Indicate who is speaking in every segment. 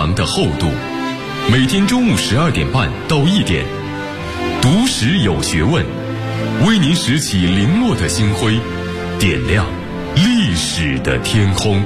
Speaker 1: 糖的厚度。每天中午12点半到1点，读史有学问，为您拾起零落的星辉，点亮历史的天空。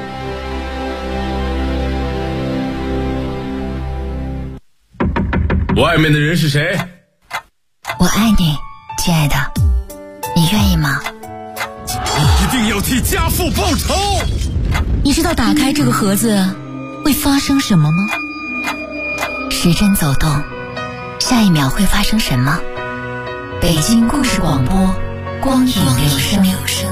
Speaker 2: 外面的人是谁？
Speaker 3: 我爱你，亲爱的，你愿意吗？
Speaker 2: 一定要替家父报仇！
Speaker 3: 你知道打开这个盒子会发生什么吗？时针走动，下一秒会发生什么？北京故事广播，光影留声。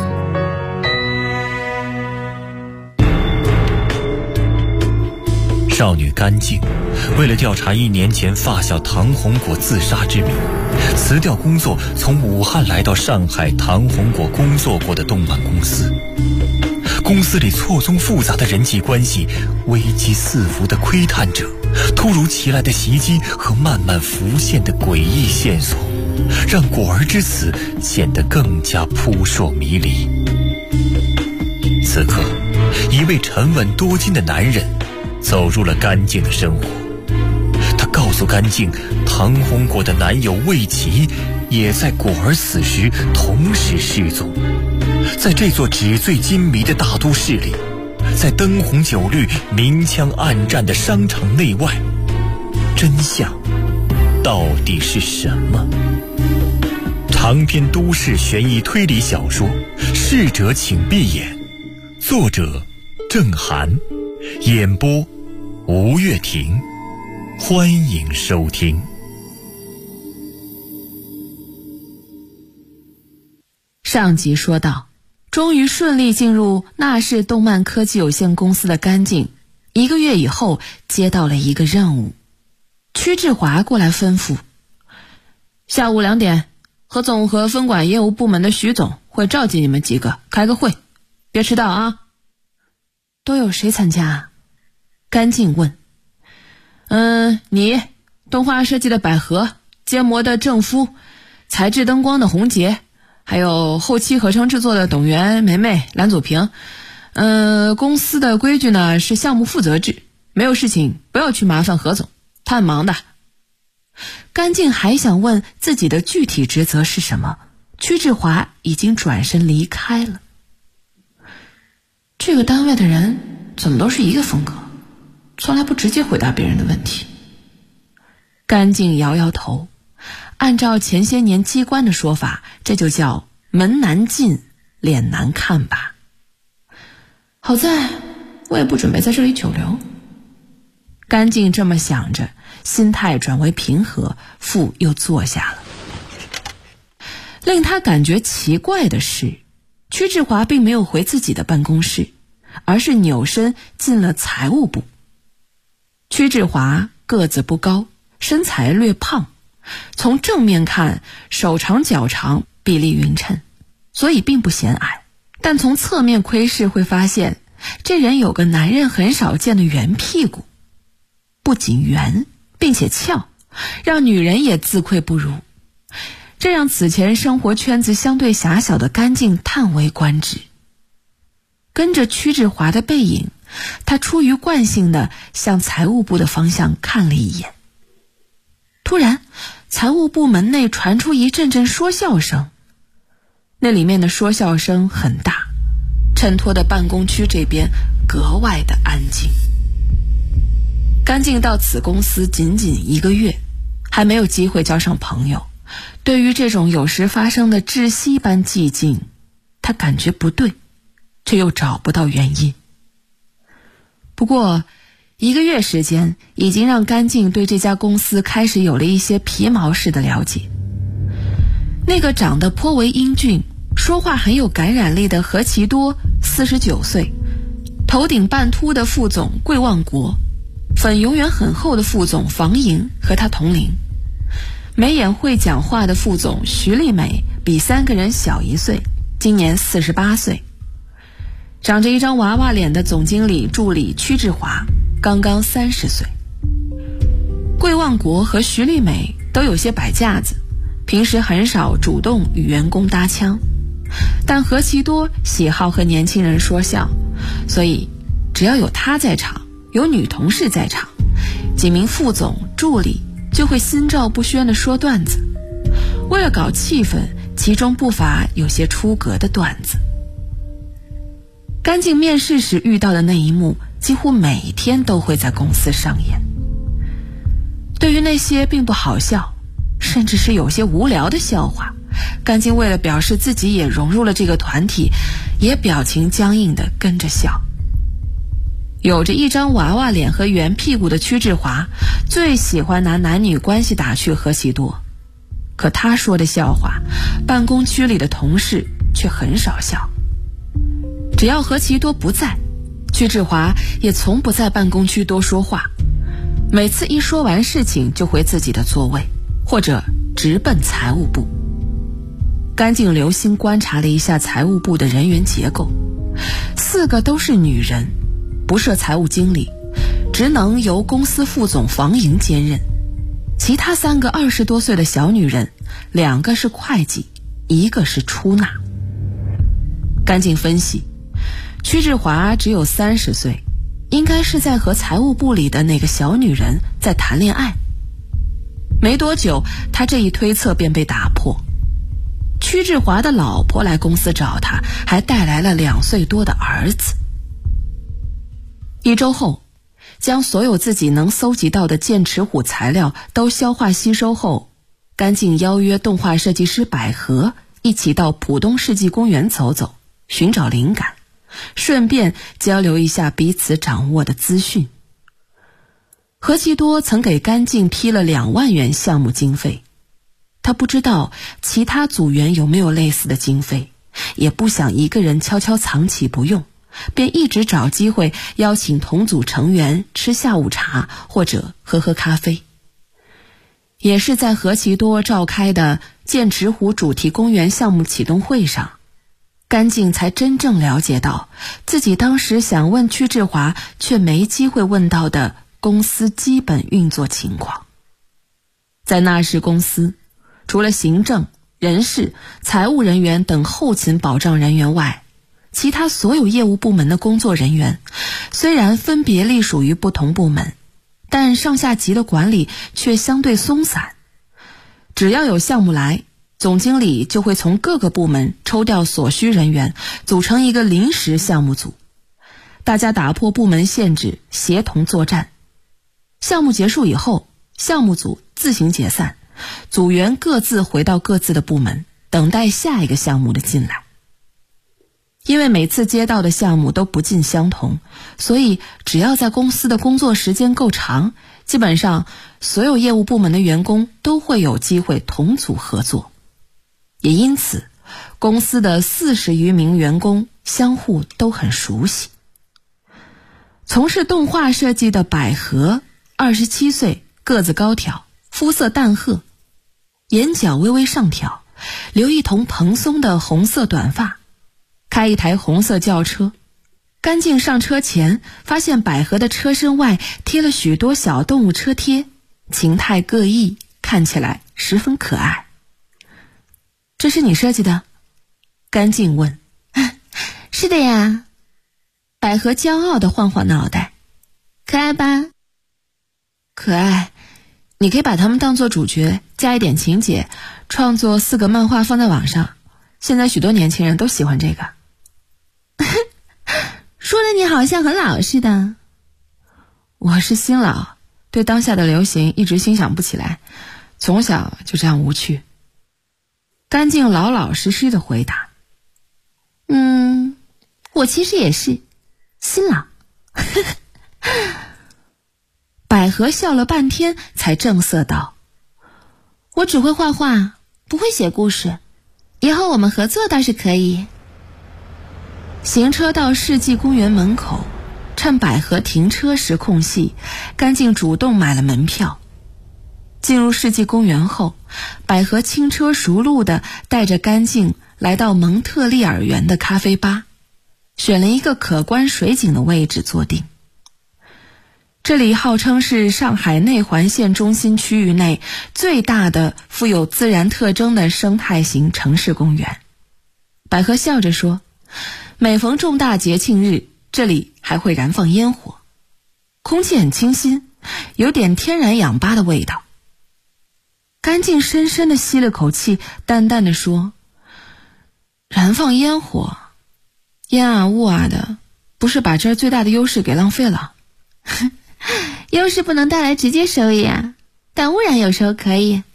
Speaker 4: 少女甘静为了调查1年前发小唐红果自杀之谜，辞掉工作，从武汉来到上海唐红果工作过的动漫公司。公司里错综复杂的人际关系，危机四伏的窥探者，突如其来的袭击和慢慢浮现的诡异线索，让果儿之死显得更加扑朔迷离。此刻，一位沉稳多金的男人走入了甘静的生活。他告诉甘静，唐红果的男友魏琪也在果儿死时同时失踪。在这座纸醉金迷的大都市里，在灯红酒绿、明枪暗战的商场内外，真相到底是什么？长篇都市悬疑推理小说《逝者请闭眼》，作者郑涵，演播吴月婷，欢迎收听。
Speaker 5: 上集说到，终于顺利进入纳氏动漫科技有限公司的甘静，1个月以后接到了一个任务。屈志华过来吩咐，下午2点，何总和分管业务部门的徐总会召集你们几个开个会，别迟到啊。都有谁参加？甘静问。你，动画设计的百合，建模的郑夫，材质灯光的洪杰，还有后期合成制作的董源、梅梅、蓝祖平。公司的规矩呢是项目负责制，没有事情不要去麻烦何总，他很忙的。甘静还想问自己的具体职责是什么，屈志华已经转身离开了。这个单位的人怎么都是一个风格，从来不直接回答别人的问题。甘静摇摇头，按照前些年机关的说法，这就叫门难进，脸难看吧。好在我也不准备在这里久留。甘静这么想着，心态转为平和，复又坐下了。令他感觉奇怪的是，屈志华并没有回自己的办公室，而是扭身进了财务部。屈志华个子不高，身材略胖，从正面看手长脚长，比例匀称，所以并不显矮。但从侧面窥视会发现，这人有个男人很少见的圆屁股，不仅圆并且翘，让女人也自愧不如。这让此前生活圈子相对狭小的甘静叹为观止。跟着屈志华的背影，他出于惯性地向财务部的方向看了一眼。突然，财务部门内传出一阵阵说笑声，那里面的说笑声很大，衬托的办公区这边格外的安静。甘静到此公司仅仅1个月，还没有机会交上朋友，对于这种有时发生的窒息般寂静，他感觉不对，却又找不到原因。不过1个月时间已经让甘静对这家公司开始有了一些皮毛式的了解。那个长得颇为英俊，说话很有感染力的何其多49岁，头顶半秃的副总桂望国，粉永远很厚的副总房莹和他同龄，眉眼会讲话的副总徐丽美比3个人小1岁，今年48岁。长着一张娃娃脸的总经理助理屈志华刚刚30岁。桂望国和徐丽美都有些摆架子，平时很少主动与员工搭腔，但何其多喜好和年轻人说笑，所以只要有他在场， 有女同事在场，几名副总、助理就会心照不宣地说段子。为了搞气氛，其中不乏有些出格的段子。干净面试时遇到的那一幕，几乎每天都会在公司上演。对于那些并不好笑，甚至是有些无聊的笑话，干净为了表示自己也融入了这个团体，也表情僵硬地跟着笑。有着一张娃娃脸和圆屁股的屈志华最喜欢拿男女关系打趣何其多，可他说的笑话，办公区里的同事却很少笑。只要何其多不在，屈志华也从不在办公区多说话，每次一说完事情就回自己的座位，或者直奔财务部。干净留心观察了一下财务部的人员结构，4个都是女人，不设财务经理，职能由公司副总房莹兼任。其他3个20多岁的小女人，2个是会计，1个是出纳。干净分析，屈志华只有30岁，应该是在和财务部里的那个小女人在谈恋爱。没多久，他这一推测便被打破。屈志华的老婆来公司找他，还带来了2岁多的儿子。1周后，将所有自己能搜集到的剑齿虎材料都消化吸收后，干净邀约动画设计师百合一起到浦东世纪公园走走，寻找灵感，顺便交流一下彼此掌握的资讯。何其多曾给干净批了2万元项目经费，他不知道其他组员有没有类似的经费，也不想一个人悄悄藏起不用，便一直找机会邀请同组成员吃下午茶或者喝咖啡。也是在何其多召开的剑齿虎主题公园项目启动会上，干净才真正了解到自己当时想问屈志华却没机会问到的公司基本运作情况。在那时公司，除了行政、人事、财务人员等后勤保障人员外，其他所有业务部门的工作人员虽然分别隶属于不同部门，但上下级的管理却相对松散。只要有项目来，总经理就会从各个部门抽调所需人员，组成一个临时项目组，大家打破部门限制，协同作战。项目结束以后，项目组自行解散，组员各自回到各自的部门，等待下一个项目的进来。因为每次接到的项目都不尽相同，所以只要在公司的工作时间够长，基本上所有业务部门的员工都会有机会同组合作。也因此，公司的40余名员工相互都很熟悉。从事动画设计的百合，27岁，个子高挑，肤色淡褐，眼角微微上挑，留一头蓬松的红色短发，开一台红色轿车。干净上车前，发现百合的车身外贴了许多小动物车贴，形态各异，看起来十分可爱。这是你设计的？干净问。
Speaker 3: 是的呀。百合骄傲地晃晃脑袋。可爱吧？
Speaker 5: 可爱。你可以把它们当作主角，加一点情节，创作4个漫画放在网上。现在许多年轻人都喜欢这个。
Speaker 3: 说的你好像很老似的。
Speaker 5: 我是新老，对当下的流行一直欣赏不起来，从小就这样无趣。干净老老实实的回答。
Speaker 3: 我其实也是新老。
Speaker 5: 百合笑了半天才正色道，
Speaker 3: 我只会画画，不会写故事，以后我们合作倒是可以。
Speaker 5: 行车到世纪公园门口，趁百合停车时空隙，干净主动买了门票。进入世纪公园后，百合轻车熟路地带着干净来到蒙特利尔园的咖啡吧，选了一个可观水景的位置坐定。这里号称是上海内环线中心区域内最大的富有自然特征的生态型城市公园。百合笑着说，每逢重大节庆日，这里还会燃放烟火。 空气很清新，有点天然氧吧的味道。干净深深地吸了口气，淡淡地说：燃放烟火，烟啊雾啊的，不是把这儿最大的优势给浪费了？
Speaker 6: 优势不能带来直接收益啊，但污染有时候可以。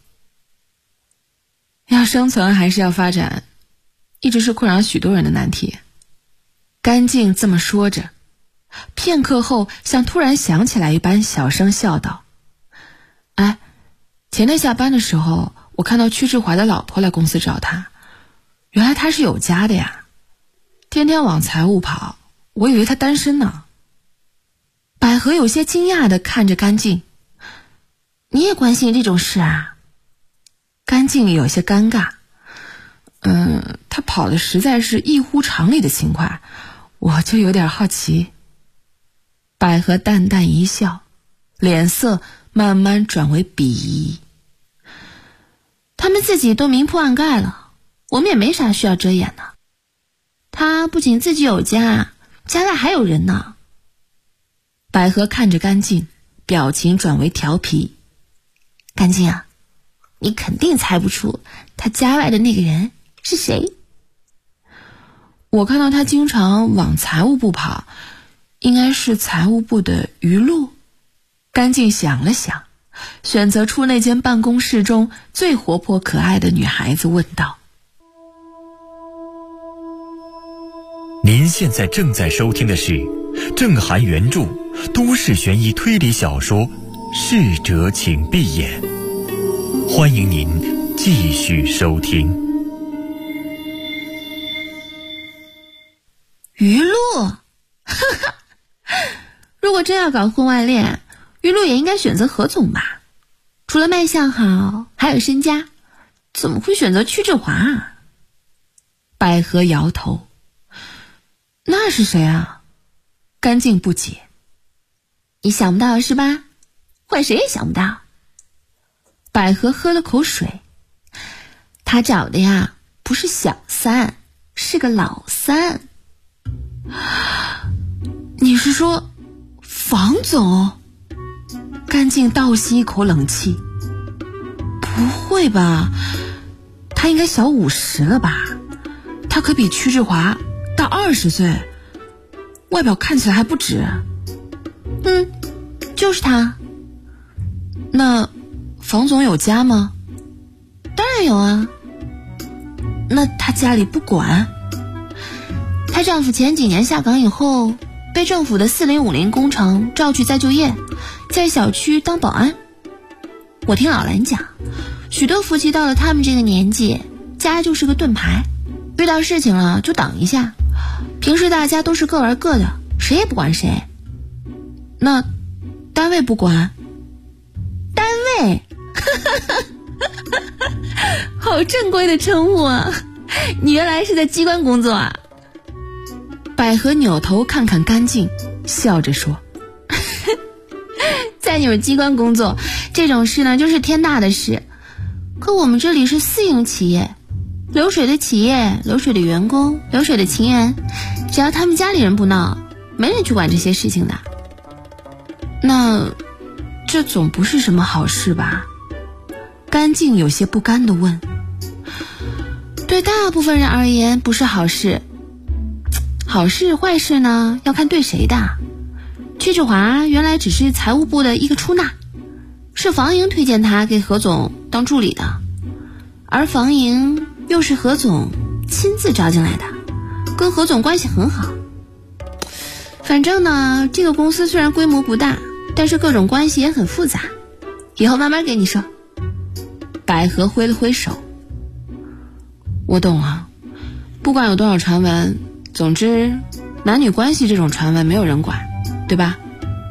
Speaker 5: 要生存还是要发展，一直是困扰许多人的难题。干净这么说着，片刻后像突然想起来一般，小声笑道：哎，前天下班的时候，我看到屈志华的老婆来公司找他，原来他是有家的呀，天天往财务跑，我以为他单身呢。百合有些惊讶地看着干净：
Speaker 6: 你也关心这种事啊？
Speaker 5: 干净有些尴尬。他跑的实在是异乎常理的勤快，我就有点好奇。百合淡淡一笑，脸色慢慢转为鄙夷。
Speaker 6: 他们自己都明铺暗盖了，我们也没啥需要遮掩的。他不仅自己有家，家外还有人呢。
Speaker 5: 百合看着干净，表情转为调皮。
Speaker 6: 干净啊，你肯定猜不出他家外的那个人是谁？
Speaker 5: 我看到他经常往财务部跑，应该是财务部的余露。干净想了想，选择出那间办公室中最活泼可爱的女孩子，问道：
Speaker 4: 您现在正在收听的是郑涵原著都市悬疑推理小说《逝者请闭眼》，欢迎您继续收听。
Speaker 6: 余露，如果真要搞婚外恋，余露也应该选择何总吧？除了卖相好，还有身家，怎么会选择屈志华啊？
Speaker 5: 百合摇头。那是谁啊？干净不解。
Speaker 6: 你想不到是吧？换谁也想不到。
Speaker 5: 百合喝了口水。
Speaker 6: 他找的呀，不是小三，是个老三。
Speaker 5: 你是说房总？干净倒吸一口冷气。不会吧，他应该小50了吧？他可比屈志华大20岁，外表看起来还不止。
Speaker 6: 就是他。
Speaker 5: 那房总有家吗？
Speaker 6: 当然有啊。
Speaker 5: 那他家里不管？
Speaker 6: 她丈夫前几年下岗以后，被政府的4050工程召去再就业，在小区当保安。我听老兰讲，许多夫妻到了他们这个年纪，家就是个盾牌，遇到事情了就挡一下，平时大家都是各玩各的，谁也不管谁。
Speaker 5: 那单位不管？
Speaker 6: 单位好正规的称呼啊，你原来是在机关工作啊？
Speaker 5: 百合扭头看看干净，笑着说：
Speaker 6: 在你们机关工作，这种事呢就是天大的事。可我们这里是私营企业，流水的企业，流水的员工，流水的情人，只要他们家里人不闹，没人去管这些事情的。
Speaker 5: 那这总不是什么好事吧？干净有些不甘地问。
Speaker 6: 对大部分人而言不是好事，好事坏事呢要看对谁的。屈志华原来只是财务部的一个出纳，是房营推荐他给何总当助理的，而房营又是何总亲自招进来的，跟何总关系很好。反正呢，这个公司虽然规模不大，但是各种关系也很复杂，以后慢慢给你说。
Speaker 5: 百合挥了挥手。我懂了，不管有多少传闻，总之男女关系这种传闻没有人管，对吧？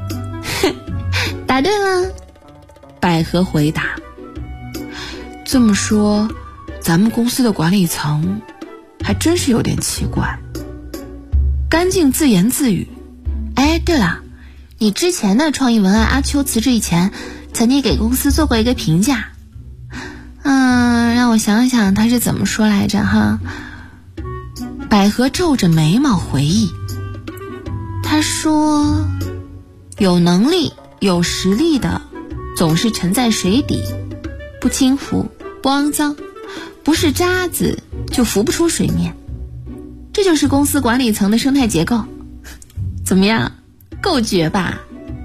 Speaker 6: 答对了。
Speaker 5: 百合回答。这么说，咱们公司的管理层还真是有点奇怪。干净自言自语。
Speaker 6: 哎，对了，你之前的创意文案阿秋辞职以前，曾经给公司做过一个评价。让我想想他是怎么说来着哈。
Speaker 5: 百合皱着眉毛回忆。
Speaker 6: 他说， 有能力有实力的总是沉在水底，不轻浮不肮脏，不是渣子就浮不出水面。这就是公司管理层的生态结构。怎么样，够绝吧？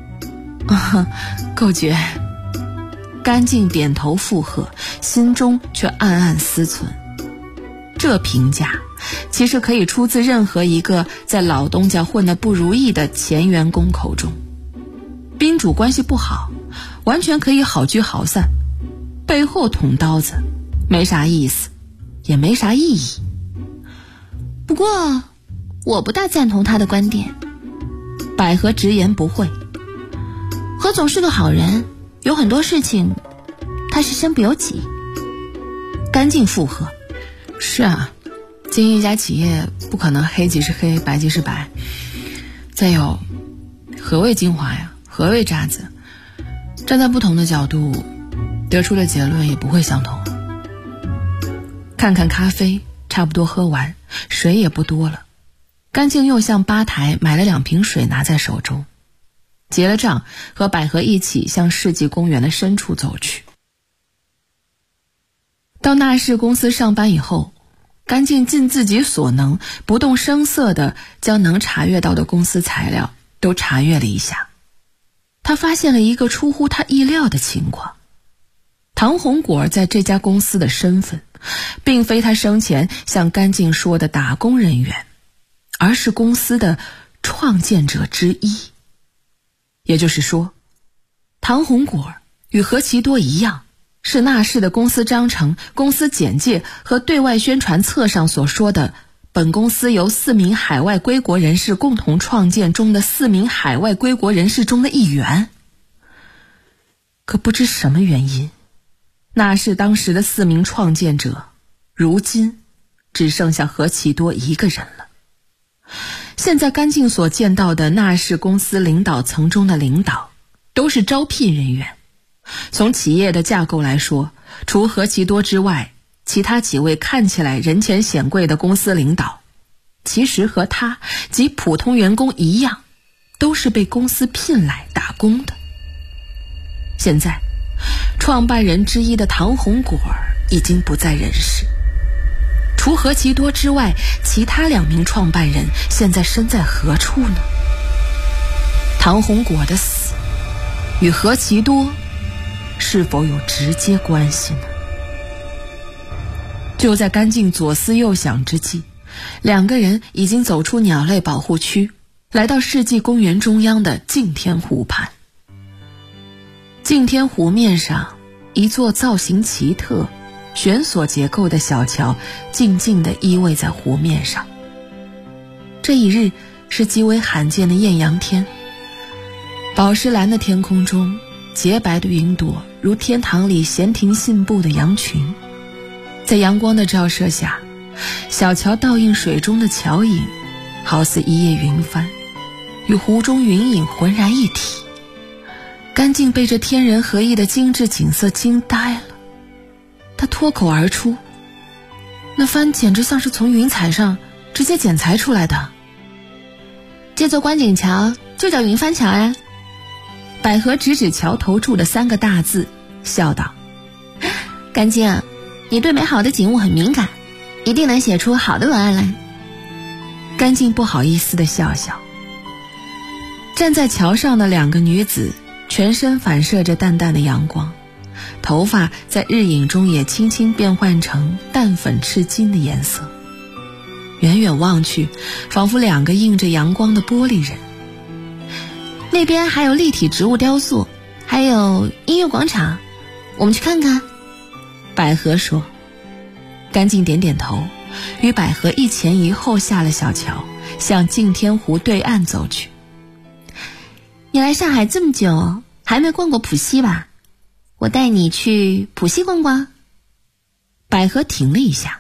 Speaker 5: 够绝。甘静点头附和，心中却暗暗思忖，这评价其实可以出自任何一个在老东家混得不如意的前员工口中。宾主关系不好，完全可以好聚好散，背后捅刀子没啥意思，也没啥意义。
Speaker 6: 不过我不大赞同他的观点。
Speaker 5: 百合直言不讳。
Speaker 6: 何总是个好人，有很多事情他是身不由己。
Speaker 5: 甘静附和。是啊，经营一家企业不可能黑即是黑，白即是白。再有，何谓精华呀？何谓渣子？站在不同的角度，得出的结论也不会相同。看看咖啡，差不多喝完，水也不多了。甘静又向吧台买了2瓶水，拿在手中，结了账，和百合一起向世纪公园的深处走去。到纳氏公司上班以后，甘静尽自己所能，不动声色地将能查阅到的公司材料都查阅了一下。他发现了一个出乎他意料的情况。唐红果在这家公司的身份，并非他生前向甘静说的打工人员，而是公司的创建者之一。也就是说，唐红果与何其多一样，是纳氏的公司章程、公司简介和对外宣传册上所说的本公司由4名海外归国人士共同创建中的4名海外归国人士中的一员。可不知什么原因，纳氏当时的4名创建者，如今只剩下何其多一个人了。现在甘静所见到的纳氏公司领导层中的领导，都是招聘人员。从企业的架构来说，除何其多之外，其他几位看起来人前显贵的公司领导，其实和他及普通员工一样，都是被公司聘来打工的。现在，创办人之一的唐红果已经不在人世，除何其多之外，其他2名创办人现在身在何处呢？唐红果的死与何其多是否有直接关系呢？就在甘静左思右想之际，2个人已经走出鸟类保护区，来到世纪公园中央的镜天湖畔。镜天湖面上，一座造型奇特、悬索结构的小桥静静地依偎在湖面上。这一日是极为罕见的艳阳天，宝石蓝的天空中，洁白的云朵如天堂里闲庭信步的羊群。在阳光的照射下，小桥倒映水中的桥影，好似一叶云帆，与湖中云影浑然一体。甘静被这天人合一的精致景色惊呆了，他脱口而出：“那帆简直像是从云彩上直接剪裁出来的。”
Speaker 6: 这座观景桥就叫云帆桥呀。
Speaker 5: 百合指指桥头处的3个大字，笑道：“
Speaker 6: 甘静，你对美好的景物很敏感，一定能写出好的文案来。”
Speaker 5: 甘静不好意思地笑笑。站在桥上的2个女子，全身反射着淡淡的阳光，头发在日影中也轻轻变换成淡粉赤金的颜色。远远望去，仿佛2个映着阳光的玻璃人。
Speaker 6: 那边还有立体植物雕塑，还有音乐广场，我们去看看。
Speaker 5: 百合说。甘静点点头，与百合一前一后下了小桥，向镜天湖对岸走去。
Speaker 6: 你来上海这么久，还没逛过浦西吧？我带你去浦西逛逛。
Speaker 5: 百合停了一下。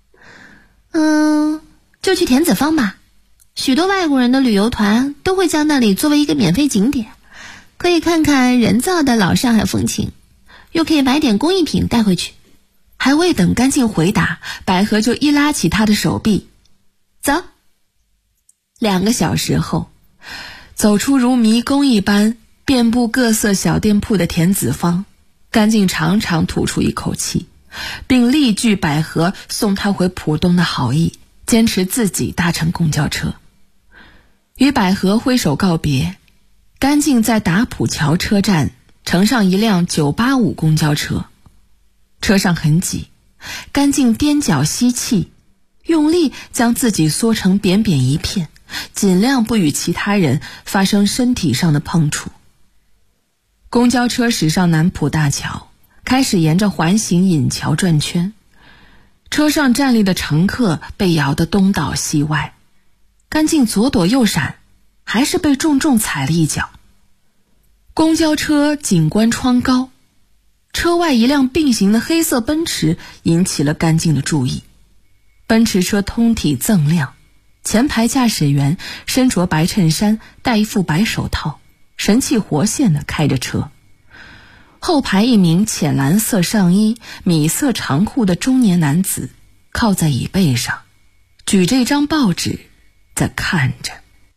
Speaker 6: 就去田子坊吧，许多外国人的旅游团都会将那里作为一个免费景点，可以看看人造的老上海风情，又可以买点工艺品带回去。
Speaker 5: 还未等甘静回答，百合就一拉起他的手臂：“走。”2个小时后， 走出如迷宫一般遍布各色小店铺的田子坊，甘静长长吐出一口气，并力拒百合送他回浦东的好意，坚持自己搭乘公交车。与百合挥手告别，甘静在打浦桥车站乘上一辆985公交车。车上很挤，甘静踮脚吸气，用力将自己缩成扁扁一片，尽量不与其他人发生身体上的碰触。公交车驶上南浦大桥，开始沿着环形引桥转圈。车上站立的乘客被摇得东倒西歪，甘静左躲右闪，还是被重重踩了一脚。公交车景观窗高，车外一辆并行的黑色奔驰引起了甘静的注意。奔驰车通体锃亮，前排驾驶员身着白衬衫，戴一副白手套，神气活现地开着车。后排一名浅蓝色上衣、米色长裤的中年男子靠在椅背上，举着一张报纸在看着。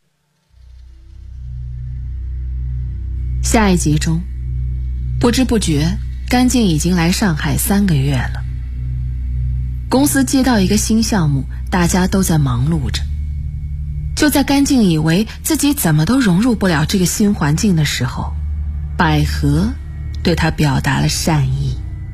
Speaker 5: 下一集中，不知不觉甘静已经来上海3个月了。公司接到一个新项目，大家都在忙碌着。就在甘静以为自己怎么都融入不了这个新环境的时候，百合对他表达了善意。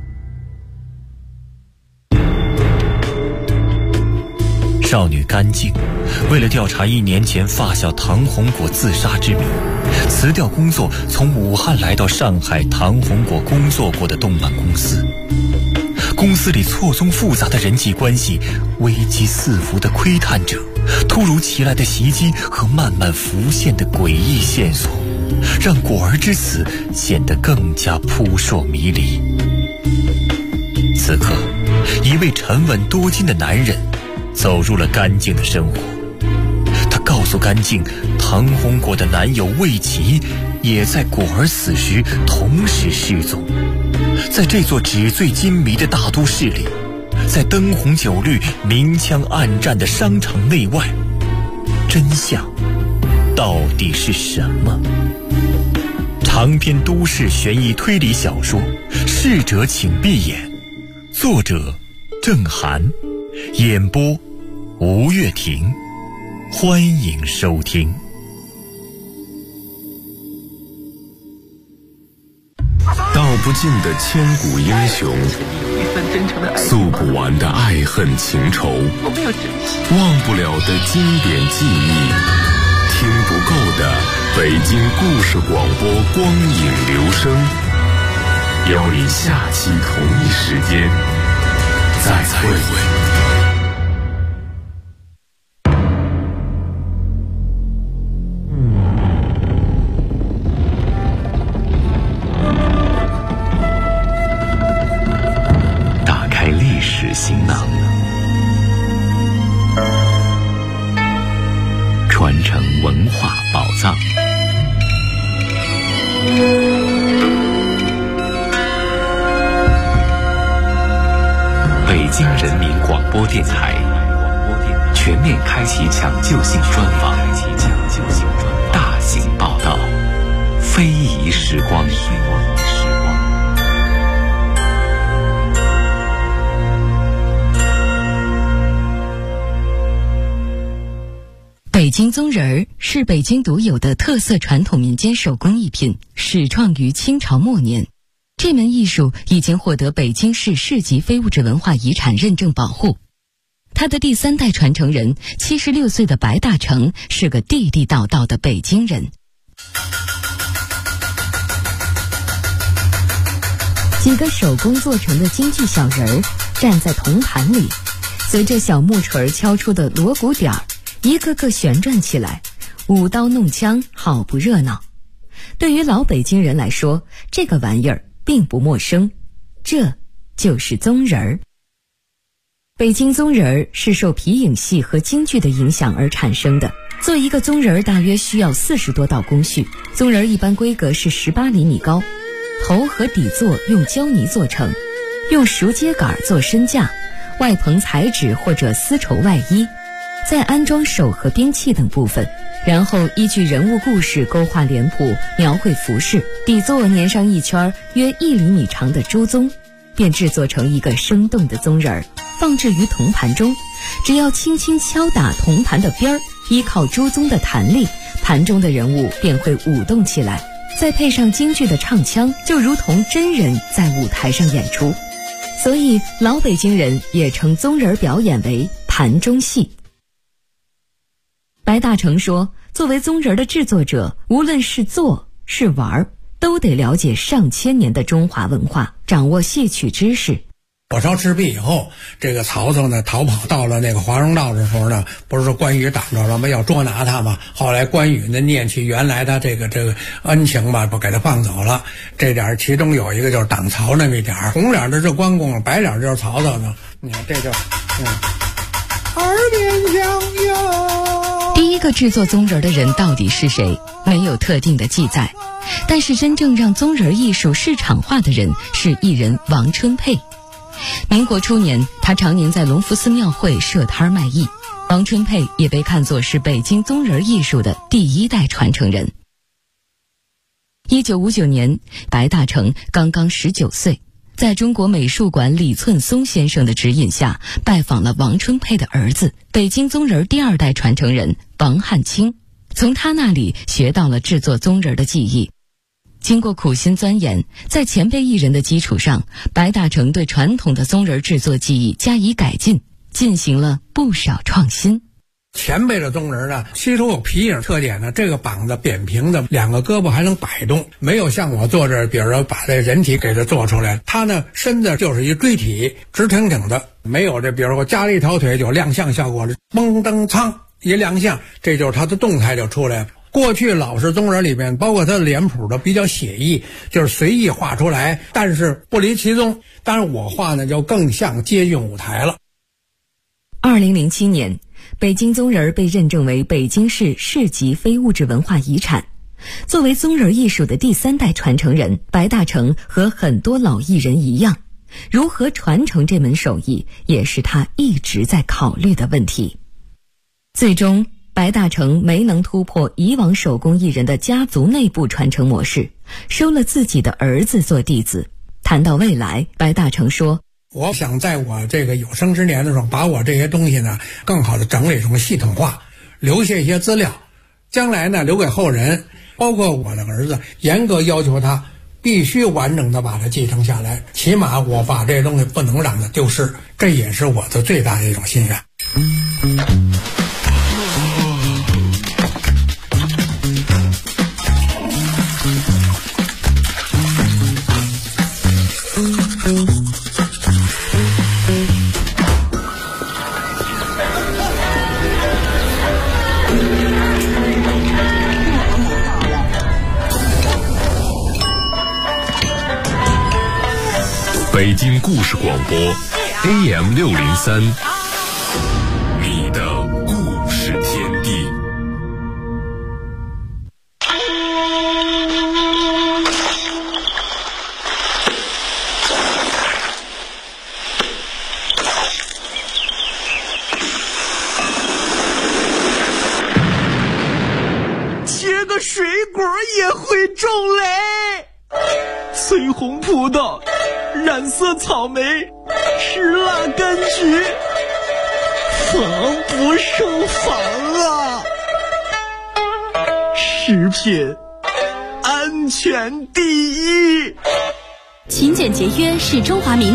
Speaker 4: 少女甘静为了调查1年前发小唐红果自杀之谜，辞掉工作，从武汉来到上海唐红果工作过的动漫公司。公司里错综复杂的人际关系，危机四伏的窥探者，突如其来的袭击和慢慢浮现的诡异线索，让果儿之死显得更加扑朔迷离。此刻，一位沉稳多金的男人走入了甘静的生活。他告诉甘静，唐红果的男友魏琪也在果儿死时同时失踪。在这座纸醉金迷的大都市里，在灯红酒绿、明枪暗战的商场内外，真相到底是什么？长篇都市悬疑推理小说《逝者请闭眼》，作者郑涵，演播吴月婷，欢迎收听。
Speaker 1: 道不尽的千古英雄，诉不完的爱恨情仇，忘不了的经典记忆，听不够的北京故事广播光影留声，邀你下期同一时间再会。行囊，传承文化宝藏。北京人民广播电台全面开启抢救性专访，大型报道，非遗时光。
Speaker 3: 北京宗人儿是北京独有的特色传统民间手工艺品，始创于清朝末年。这门艺术已经获得北京市市级非物质文化遗产认证保护。他的第3代传承人76岁的白大成是个地地道道的北京人。几个手工做成的京剧小人儿站在铜盘里，随着小木锤敲出的锣鼓点儿，一个个旋转起来，舞刀弄枪，好不热闹。对于老北京人来说，这个玩意儿并不陌生，这就是宗人儿。北京宗人儿是受皮影戏和京剧的影响而产生的。做一个宗人儿大约需要40多道工序，宗人儿一般规格是18厘米高，头和底座用胶泥做成，用熟秸秆做身架，外棚彩纸或者丝绸外衣， 再安装手和兵器等部分，然后依据人物故事勾画脸谱，描绘服饰，底座粘上一圈约1厘米长的猪鬃，便制作成一个生动的鬃人儿，放置于铜盘中。只要轻轻敲打铜盘的边儿，依靠猪鬃的弹力，盘中的人物便会舞动起来。再配上京剧的唱腔，就如同真人在舞台上演出。所以老北京人也称鬃人表演为盘中戏。白大成说，作为鬃人的制作者，无论是做是玩，都得了解上千年的中华文化，掌握戏曲知识。
Speaker 7: 火烧赤壁以后，这个曹操呢逃跑到了那个华容道的时候呢，不是说关羽挡着了吗？要捉拿他嘛。后来关羽呢念起原来的这个恩情吧，不给他放走了。这点其中有一个就是挡曹那么一点，红脸的是关公，白脸就是曹操呢。你看这就耳边响哟。
Speaker 3: 第一个制作鬃人的人到底是谁，没有特定的记载。但是真正让鬃人艺术市场化的人是艺人王春佩。民国初年，他常年在隆福寺庙会设摊卖艺。王春佩也被看作是北京鬃人艺术的第1代传承人。1959年，白大成刚刚19岁，在中国美术馆李寸松先生的指引下，拜访了王春佩的儿子，北京鬃人第2代传承人王汉卿，从他那里学到了制作鬃人的技艺。经过苦心钻研，在前辈艺人的基础上，白大成对传统的鬃人制作技艺加以改进，进行了不少创新。
Speaker 7: 前辈的鬃人呢，吸收有皮影特点呢，这个膀子扁平的，2个胳膊还能摆动，没有像我做这，比如说把这人体给它做出来，它呢身子就是一锥体，直挺挺的，没有这，比如说我加了一条腿有亮相效果，嘣噔苍一亮相，这就是它的动态就出来了。过去老式鬃人里面，包括它的脸谱的比较写意，就是随意画出来，但是不离其宗。当然我画呢就更像接近舞台了。
Speaker 3: 2007年，北京鬃人被认证为北京市市级非物质文化遗产。作为鬃人艺术的第3代传承人，白大成和很多老艺人一样，如何传承这门手艺，也是他一直在考虑的问题。最终白大成没能突破以往手工艺人的家族内部传承模式，收了自己的儿子做弟子。谈到未来，白大成说，
Speaker 7: 我想在我这个有生之年的时候，把我这些东西呢更好的整理成系统化，留下一些资料，将来呢留给后人，包括我的儿子，严格要求他必须完整的把它继承下来，起码我把这些东西不能让它丢失，这也是我的最大的一种心愿。
Speaker 1: 北京故事广播 AM603， 你的故事天地。
Speaker 8: 切个水果也会中雷，翠红葡萄，染色草莓，吃辣柑橘，防不胜防啊！食品安全第一。
Speaker 9: 勤俭节约是中华民